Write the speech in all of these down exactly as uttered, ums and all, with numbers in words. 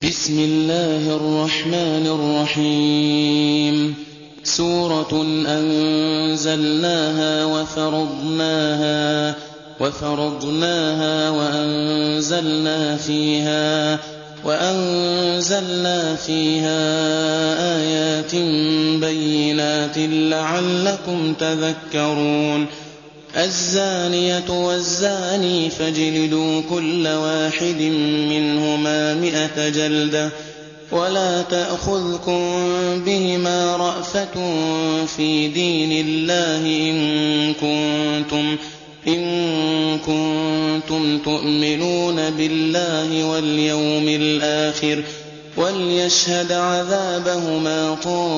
بسم الله الرحمن الرحيم. سورة أنزلناها وفرضناها وفرضناها وأنزلنا فيها وأنزلنا فيها آيات بينات لعلكم تذكرون. الزانية والزاني فاجلدوا كل واحد منهما مئة جلدة ولا تأخذكم بهما رأفة في دين الله إن كنتم, إن كنتم تؤمنون بالله واليوم الآخر وليشهد عذابهما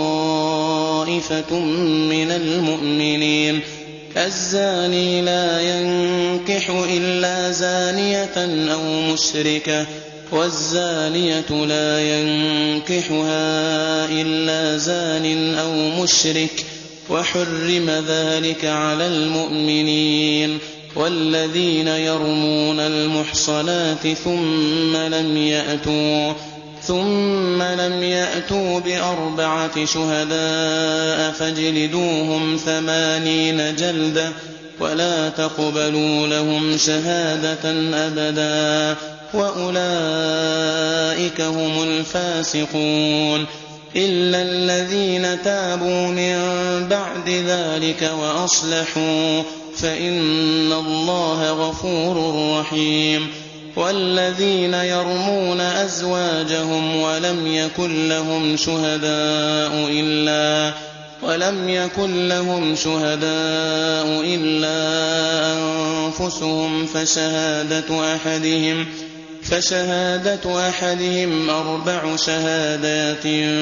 طائفة من المؤمنين. الزاني لا ينكح إلا زانية أو مشركة والزانية لا ينكحها إلا زان أو مشرك وحرم ذلك على المؤمنين. والذين يرمون المحصنات ثم لم يأتوا ثم لم يأتوا بأربعة شهداء فاجلدوهم ثمانين جلدة ولا تقبلوا لهم شهادة أبدا وأولئك هم الفاسقون. إلا الذين تابوا من بعد ذلك وأصلحوا فإن الله غفور رحيم. والذين يرمون أزواجهم ولم يكن لهم شهداء إلا ولم يكن لهم شهداء إلا أنفسهم فشهادة أحدهم فشهادة أحدهم أربع شهادات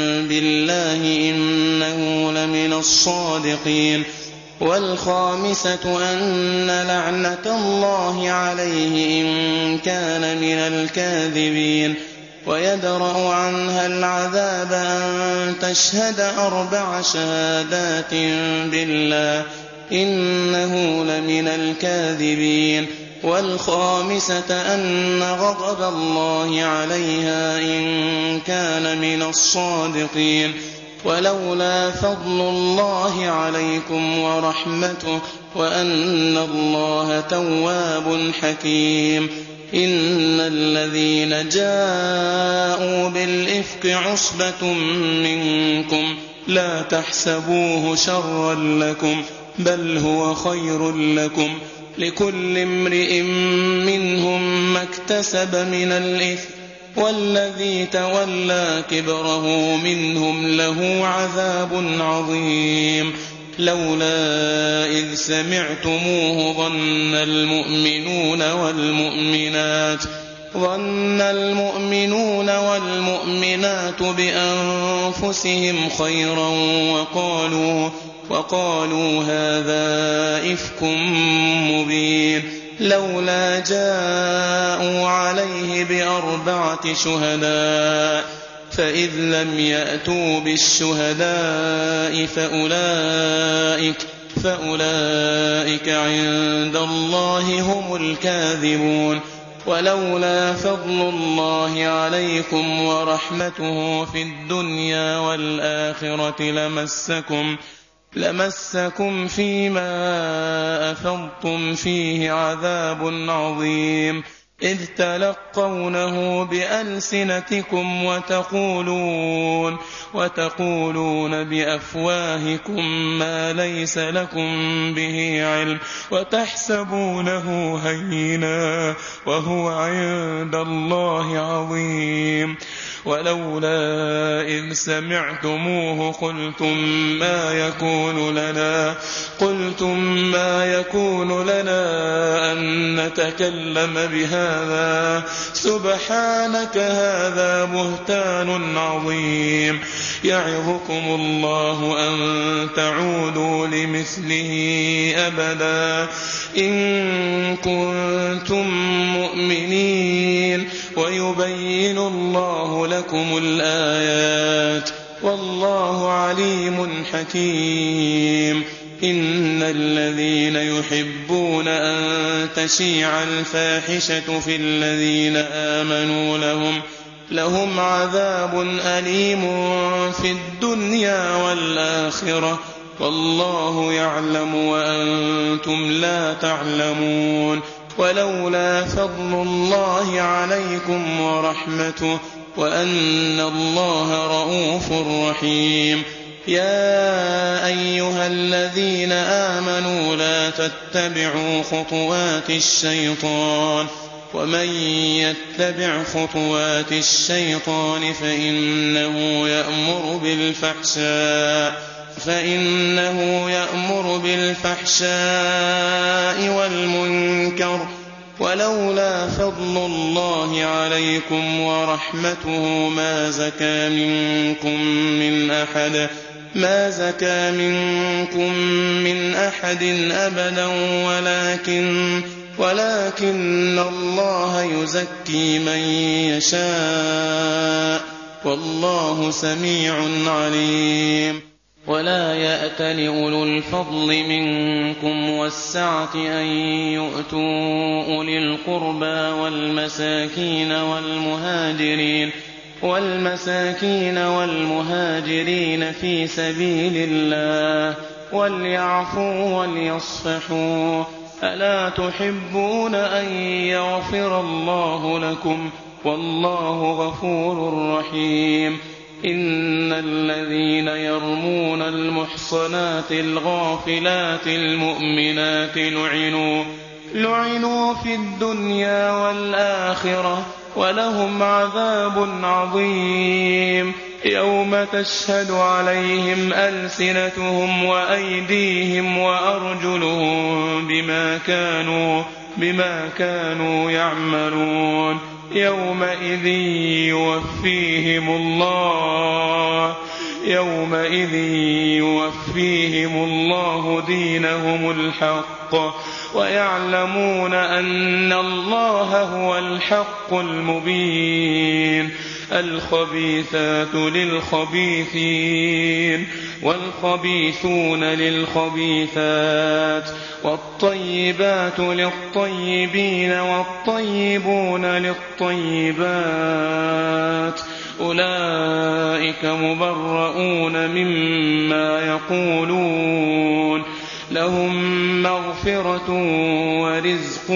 بالله إنه لمن الصادقين. والخامسة أن لعنة الله عليه إن كان من الكاذبين. ويدرأ عنها العذاب أن تشهد أربع شهادات بالله إنه لمن الكاذبين. والخامسة أن غضب الله عليها إن كان من الصادقين. ولولا فضل الله عليكم ورحمته وأن الله تواب حكيم. إن الذين جاءوا بالإفك عصبة منكم لا تحسبوه شرا لكم بل هو خير لكم لكل امرئ منهم ما اكتسب من الإثم والذي تولى كبره منهم له عذاب عظيم. لولا إذ سمعتموه ظن المؤمنون والمؤمنات ظن المؤمنون والمؤمنات بأنفسهم خيرا وقالوا وقالوا هذا إفك مبين. لولا جاءوا عليه بأربعة شهداء فإذ لم يأتوا بالشهداء فأولئك, فأولئك عند الله هم الكاذبون. ولولا فضل الله عليكم ورحمته في الدنيا والآخرة لمسكم لمسكم فيما أفضتم فيه عذاب عظيم إذ تلقونه بألسنتكم وتقولون وتقولون بأفواهكم ما ليس لكم به علم وتحسبونه هينا وهو عند الله عظيم. ولولا إذ سمعتموه قلتم ما يكون لنا قلتم ما يكون لنا أن نتكلم بهذا سبحانك هذا بهتان عظيم. يعظكم الله أن تعودوا لمثله أبدا إن كنتم مؤمنين ويبين الله لكم الآيات والله عليم حكيم. إن الذين يحبون أن تشيع الفاحشة في الذين آمنوا لهم لهم عذاب أليم في الدنيا والآخرة والله يعلم وأنتم لا تعلمون. ولولا فضل الله عليكم ورحمته وأن الله رءوف رحيم. يا أيها الذين آمنوا لا تتبعوا خطوات الشيطان ومن يتبع خطوات الشيطان فإنه يأمر بالفحشاء فإنه يأمر بالفحشاء والمنكر ولولا فضل الله عليكم ورحمته ما زكى منكم من أحد ما زكى منكم من أحد أبدا ولكن ولكن الله يزكي من يشاء والله سميع عليم. ولا يأتل أولو الفضل منكم والسعة أن يؤتوا أولي القربى والمساكين والمهاجرين والمساكين والمهاجرين في سبيل الله وليعفوا وليصفحوا ألا تحبون أن يغفر الله لكم والله غفور رحيم. إن الذين يرمون المحصنات الغافلات المؤمنات لعنوا لعنوا في الدنيا والآخرة ولهم عذاب عظيم يوم تشهد عليهم ألسنتهم وأيديهم وأرجلهم بما كانوا بما كانوا يعملون. يومئذ يوفيهم الله يومئذ يوفيهم الله دينهم الحق ويعلمون أن الله هو الحق المبين. الخبيثات للخبيثين والخبيثون للخبيثات والطيبات للطيبين والطيبون للطيبات أولئك مبرؤون مما يقولون لهم مغفرة ورزق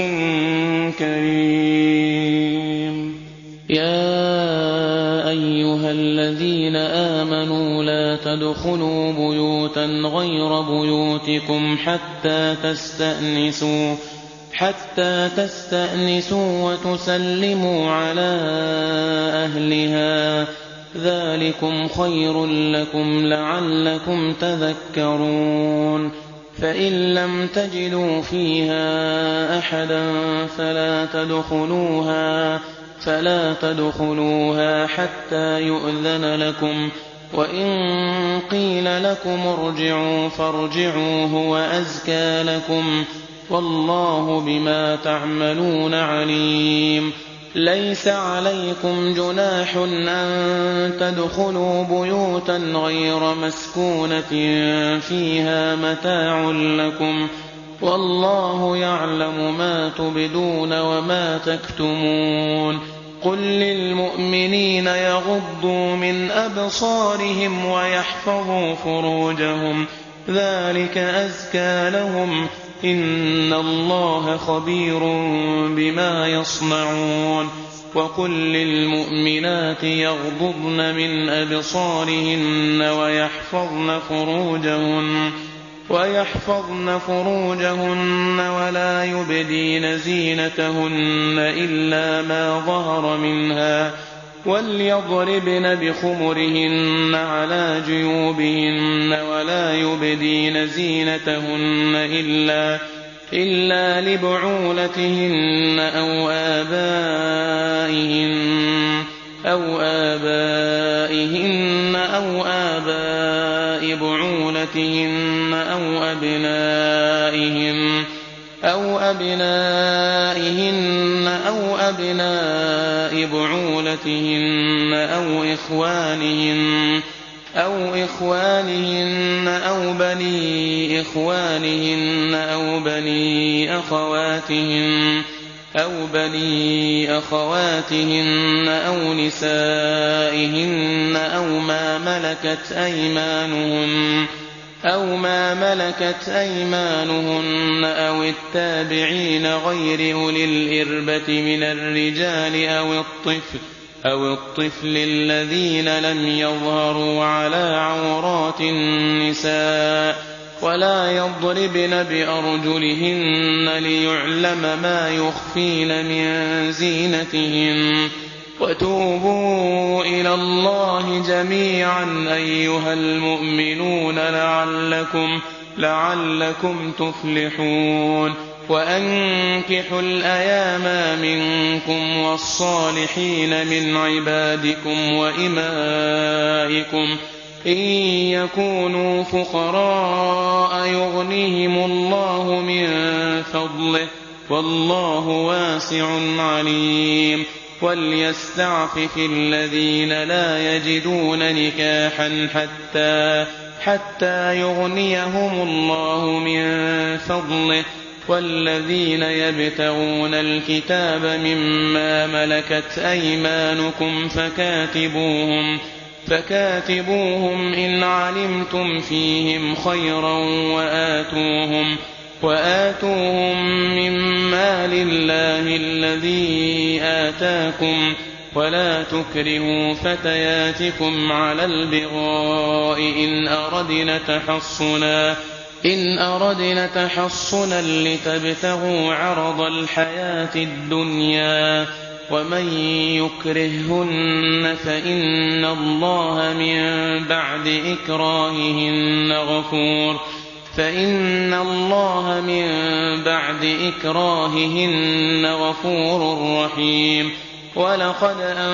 كريم. يا أيها الذين آمنوا لا تدخلوا بيوتا غير بيوتكم حتى تستأنسوا حتى تستأنسوا وتسلموا على أهلها ذلكم خير لكم لعلكم تذكرون. فإن لم تجدوا فيها أحدا فلا تدخلوها فلا تدخلوها حتى يؤذن لكم وإن قيل لكم ارجعوا فارجعوا هو أزكى لكم والله بما تعملون عليم. ليس عليكم جناح أن تدخلوا بيوتا غير مسكونة فيها متاع لكم والله يعلم ما تبدون وما تكتمون. قل للمؤمنين يغضوا من أبصارهم ويحفظوا فروجهم ذلك أزكى لهم إن الله خبير بما يصنعون. وقل للمؤمنات يغضضن من أبصارهن ويحفظن فروجهن ويحفظن فروجهن ولا يبدين زينتهن إلا ما ظهر منها وليضربن بخمرهن على جيوبهن ولا يبدين زينتهن إلا إلا لبعولتهن أو آبائهن أو آبائهن أو آباء بعولتهن أو أبنائهن أو أبنائهن أو أبناء بعولتهن أو إخوانهن أو إخوانهن أو بني إخوانهن أو بني أخواتهن أو بني أخواتهن أو نسائهن أو ما ملكت أيمانهن أو ما ملكت أيمانهن أو التابعين غير أولي الإربة من الرجال أو الطفل أو الطفل الذين لم يظهروا على عورات النساء ولا يضربن بأرجلهن ليعلم ما يخفين من زينتهن وتوبوا إلى الله جميعا أيها المؤمنون لعلكم, لعلكم تفلحون. وأنكحوا الأيام منكم والصالحين من عبادكم وإمائكم إن يكونوا فقراء يغنيهم الله من فضله والله واسع عليم. وليستعفف الذين لا يجدون نكاحا حتى, حتى يغنيهم الله من فضله والذين يبتغون الكتاب مما ملكت أيمانكم فكاتبوهم فكاتبوهم إن علمتم فيهم خيرا وآتوهم, وآتوهم مما لله الذي آتاكم ولا تكرهوا فتياتكم على البغاء إن أردنا تحصنا إن أردنا تحصنا لتبتغوا عرض الحياة الدنيا ومن يكرههن فإن الله من بعد إكراههن غفور فإن الله من بعد إكراههن غفور رحيم. ولقد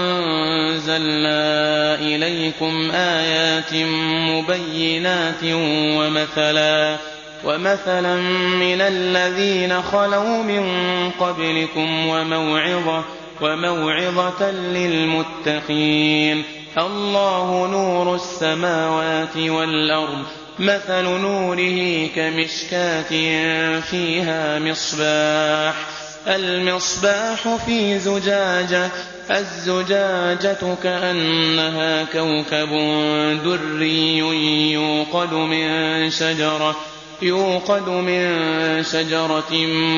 أنزلنا إليكم آيات مبينات ومثلا ومثلا من الذين خلوا من قبلكم وموعظة وموعظة للمتقين. الله نور السماوات والأرض مثل نوره كمشكاة فيها مصباح المصباح في زجاجة الزجاجة كأنها كوكب دري يوقد من شجرة يوقد من شجرة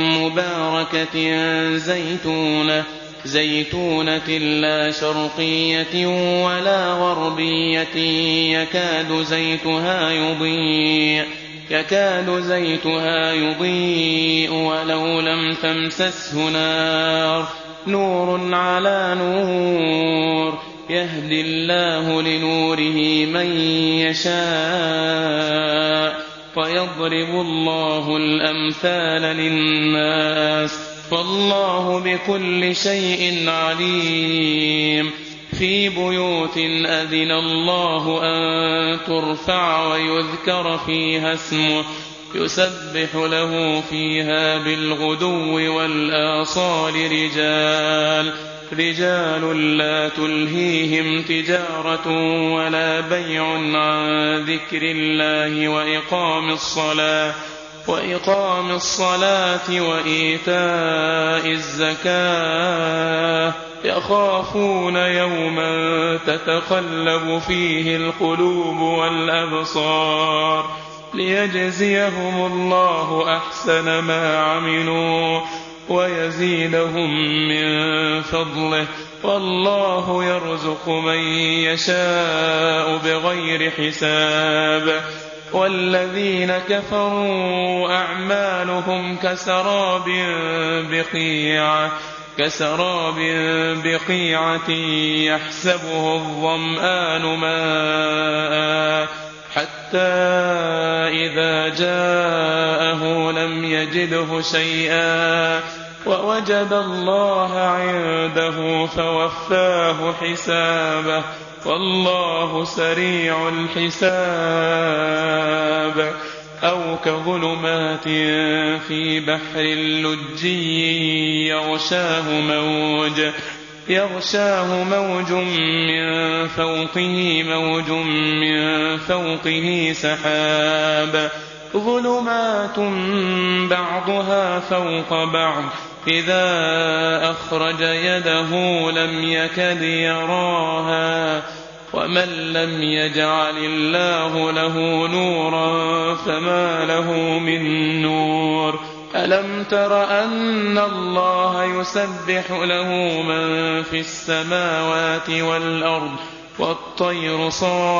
مباركة زيتونة زيتونة لا شرقية ولا غربية يكاد زيتها يضيء يكاد زيتها يضيء ولو لم تمسسه نار نور على نور يهدي الله لنوره من يشاء ويضرب الله الأمثال للناس والله بكل شيء عليم. في بيوت أذن الله أن ترفع ويذكر فيها اسمه يسبح له فيها بالغدو والآصال رجال رجال لا تلهيهم تجارة ولا بيع عن ذكر الله وإقام الصلاة وإقام الصلاة وإيتاء الزكاة يخافون يوما تتقلب فيه القلوب والأبصار ليجزيهم الله أحسن ما عملوا ويزيدهم من فضله والله يرزق من يشاء بغير حساب. والذين كفروا أعمالهم كسراب بقيعة كسراب بقيعة يحسبه الظمآن ماء حتى إذا جاءه لم يجده شيئا ووجد الله عنده فوفاه حسابه والله سريع الحساب. أو كظلمات في بحر لجي يغشاه موج يغشاه موج من فوقه موج من فوقه سحاب ظلمات بعضها فوق بعض إذا أخرج يده لم يكد يراها ومن لم يجعل الله له نورا فما له من نور ألم تر أن الله يسبح له من في السماوات والأرض والطير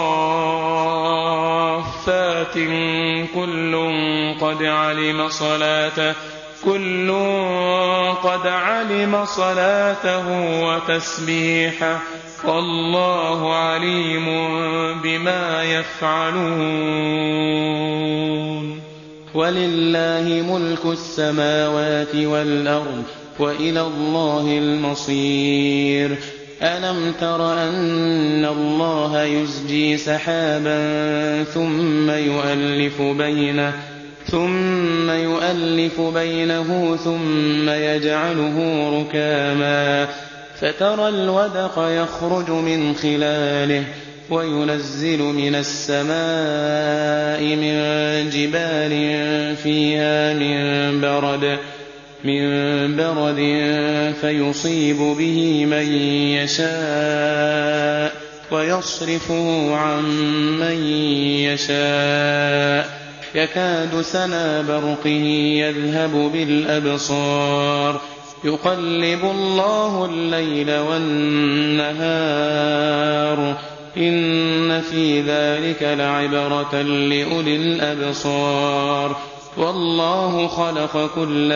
صافات كل قد علم صلاته كل قد علم صلاته وتسبيحه والله عليم بما يفعلون ولله ملك السماوات والأرض وإلى الله المصير ألم تر أن الله يزجي سحابا ثم يؤلف بينه ثم يؤلف بينه ثم يجعله ركاما فترى الودق يخرج من خلاله وينزل من السماء من جبال فيها من برد من برد فيصيب به من يشاء ويصرفه عن من يشاء يكاد سنا برقه يذهب بالأبصار يقلب الله الليل والنهار إن في ذلك لعبرة لأولي الأبصار والله خلق كل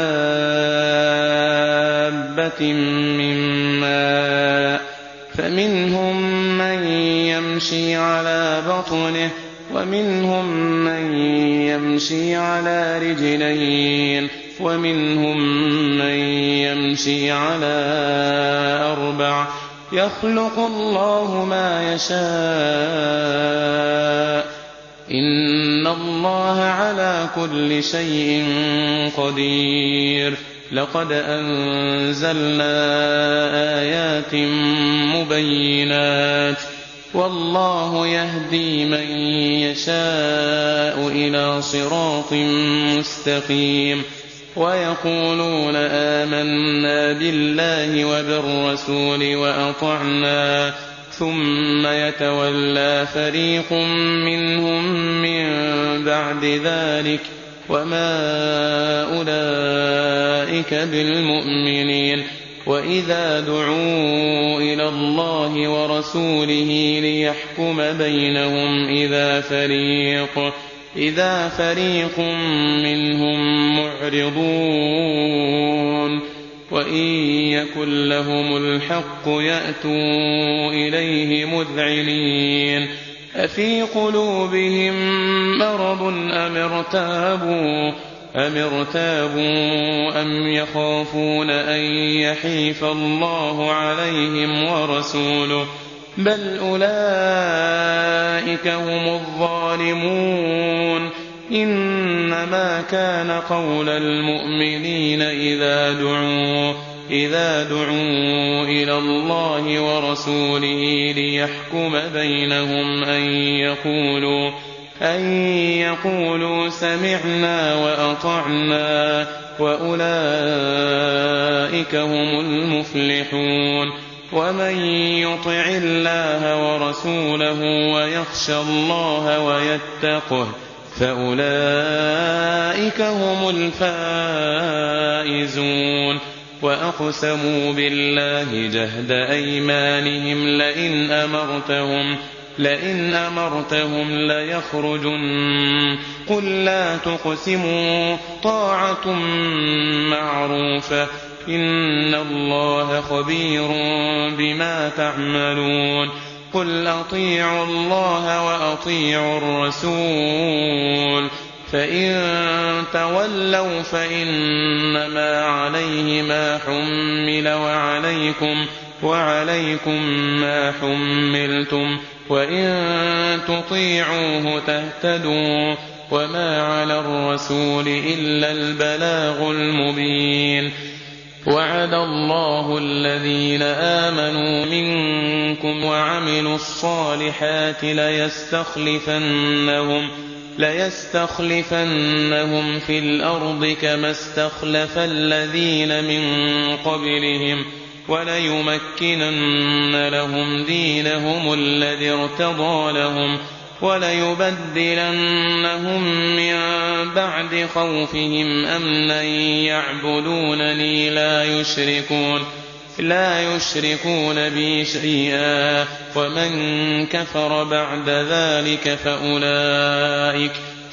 دابة من ماء فمنهم من يمشي على بطنه ومنهم من يمشي على رجلين ومنهم من يمشي على أربع يخلق الله ما يشاء إن الله على كل شيء قدير لقد أنزلنا آيات مبينات والله يهدي من يشاء إلى صراط مستقيم ويقولون آمنا بالله وبالرسول وأطعنا ثم يتولى فريق منهم من بعد ذلك وما أولئك بالمؤمنين وإذا دعوا إلى الله ورسوله ليحكم بينهم إذا فريق إذا فريق منهم معرضون وإن يكن لهم الحق يأتوا إليه مذعنين أفي قلوبهم مرض أم ارتابوا أم ارتابوا أم يخافون أن يحيف الله عليهم ورسوله بل أولئك هم الظالمون إنما كان قول المؤمنين إذا دعوا إذا دعوا إلى الله ورسوله ليحكم بينهم أن يقولوا أن يقولوا سمعنا وأطعنا وأولئك هم المفلحون ومن يطع الله ورسوله ويخشى الله ويتقه فأولئك هم الفائزون وأقسموا بالله جهد أيمانهم لئن أمرتهم لئن أمرتهم ليخرجن قل لا تقسموا طاعة معروفة إن الله خبير بما تعملون قل أطيعوا الله وأطيعوا الرسول فإن تولوا فإنما عليه ما حمل وعليكم وعليكم ما حملتم وإن تطيعوه تهتدوا وما على الرسول إلا البلاغ المبين وعد الله الذين آمنوا منكم وعملوا الصالحات ليستخلفنهم ليستخلفنهم في الأرض كما استخلف الذين من قبلهم وليمكنن لهم دينهم الذي ارتضى لهم وليبدلنهم من بعد خوفهم أمنا يعبدونني لا يشركون لا يشركون بي شيئا ومن كفر بعد ذلك فأولئك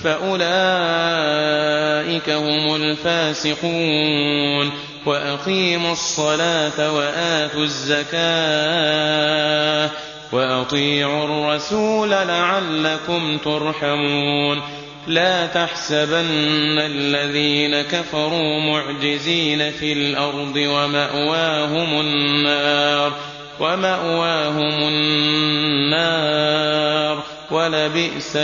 فأولئك هم الفاسقون وأقيموا الصلاة وآتوا الزكاة وأطيعوا الرسول لعلكم ترحمون لا تحسبن الذين كفروا معجزين في الأرض ومأواهم النار ومأواهم النار ولبئس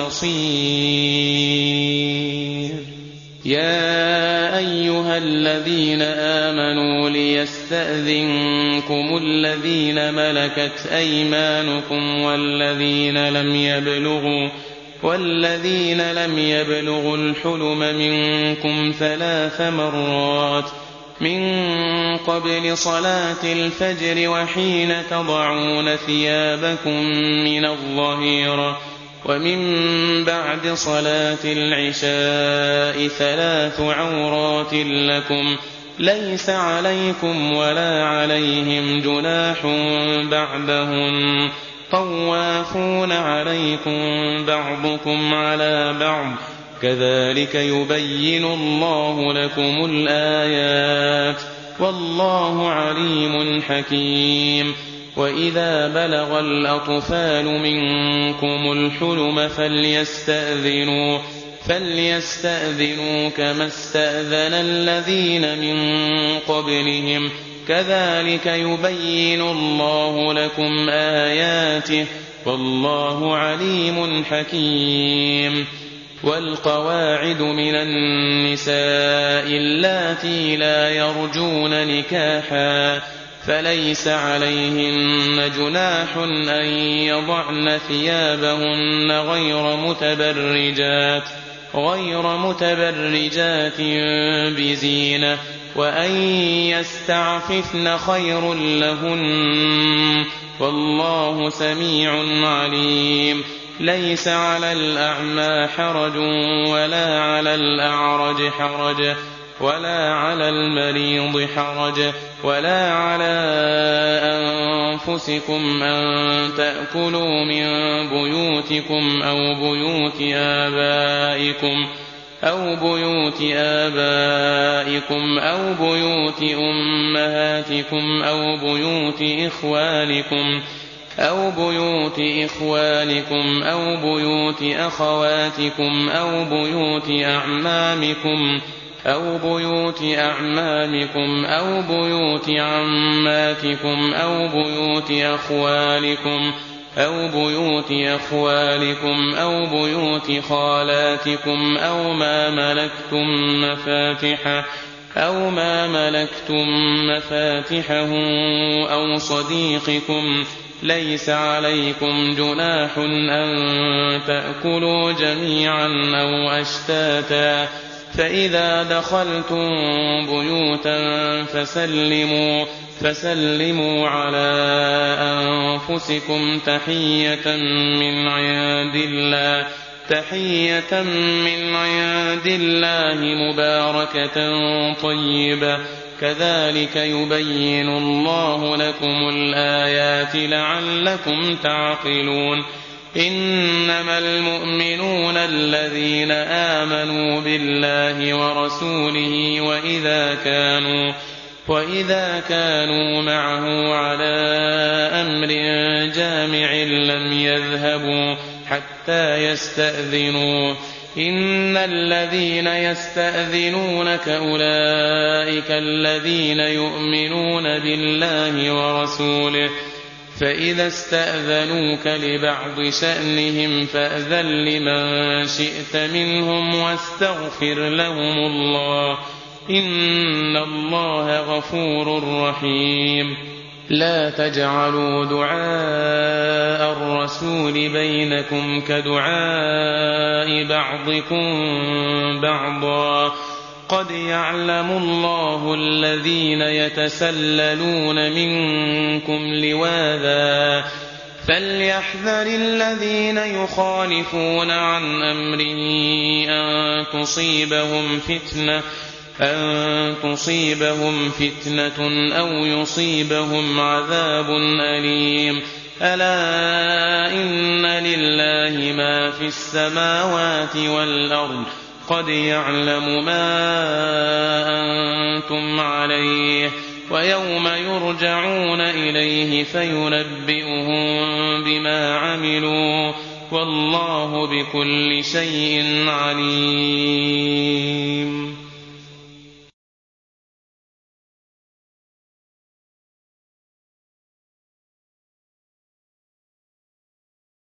المصير يا أيها الذين آمنوا ليستأذنكم الذين ملكت أيمانكم والذين لم يبلغوا والذين لم يبلغوا الحلم منكم ثلاث مرات من قبل صلاة الفجر وحين تضعون ثيابكم من الظهيرة ومن بعد صلاة العشاء ثلاث عورات لكم ليس عليكم ولا عليهم جناح بعدهن طوافون عليكم بعضكم على بعض كذلك يبين الله لكم الآيات والله عليم حكيم وإذا بلغ الأطفال منكم الحلم فليستأذنوا فليستأذنوا كما استأذن الذين من قبلهم كذلك يبين الله لكم آياته والله عليم حكيم والقواعد من النساء اللاتي لا يرجون نكاحا فليس عليهن جناح أن يضعن ثيابهن غير متبرجات غير متبرجات بزينة وأن يستعففن خير لهن والله سميع عليم ليس على الأعمى حرج ولا على الأعرج حرج ولا على المريض حرج ولا على أنفسكم أن تأكلوا من بيوتكم أو بيوت آبائكم أو بيوت آبائكم أو بيوت أمهاتكم أو بيوت إخوانكم أو بيوت إخوانكم أو بيوت أخواتكم أو بيوت أعمامكم أو بيوت أعمامكم أو بيوت عماتكم أو بيوت أخوالكم أو بيوت أخوالكم أو بيوت خالاتكم أو ما ملكتم مفاتحه أو ما ملكتم مفاتحه أو صديقكم ليس عليكم جناح أن تأكلوا جميعا أو أشتاتا فإذا دخلتم بيوتا فسلموا فسلموا على أنفسكم تحية من عند الله تحية من عند الله مباركة طيبة كذلك يبين الله لكم الآيات لعلكم تعقلون إنما المؤمنون الذين آمنوا بالله ورسوله وإذا كانوا وإذا كانوا معه على أمر جامع لم يذهبوا حتى يستأذنوا إن الذين يستأذنونك أولئك الذين يؤمنون بالله ورسوله فإذا استأذنوك لبعض شأنهم فأذن لمن شئت منهم واستغفر لهم الله إن الله غفور رحيم لا تجعلوا دعاء الرسول والرسول بينكم كدعاء بعضكم بعضا قد يعلم الله الذين يتسللون منكم لواذا فليحذر الذين يخالفون عن أمره أن تصيبهم فتنة أن تصيبهم فتنة أو يصيبهم عذاب أليم ألا إن لله ما في السماوات والأرض قد يعلم ما أنتم عليه ويوم يرجعون إليه فينبئهم بما عملوا والله بكل شيء عليم.